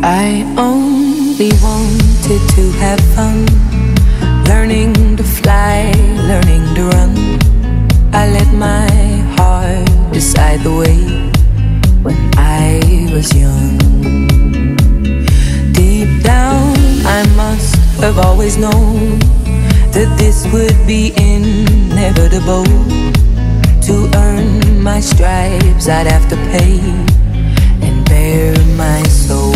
I only wanted to have fun, learning to fly, learning to run. I let my heart decide the way when I was young. Deep down, I must have always known that this would be inevitable. To earn my stripes, I'd have to pay and bare my soul.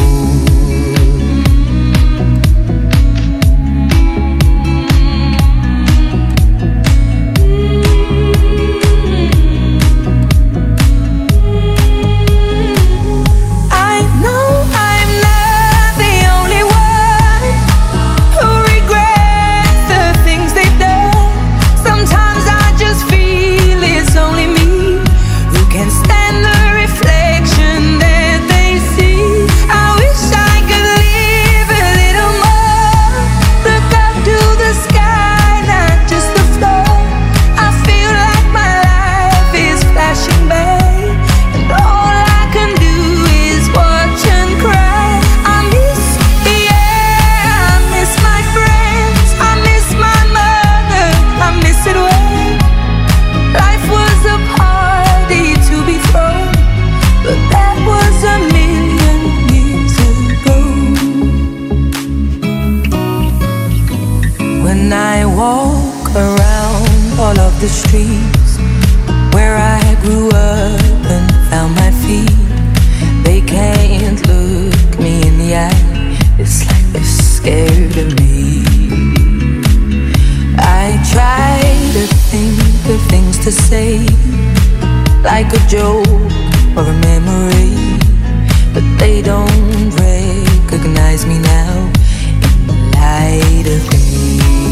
When I walk around all of the streets where I grew up and found my feet, they can't look me in the eye. It's like they're scared of me. I try to think of things to say, like a joke or a memory, but they don't recognize me now in the light of day.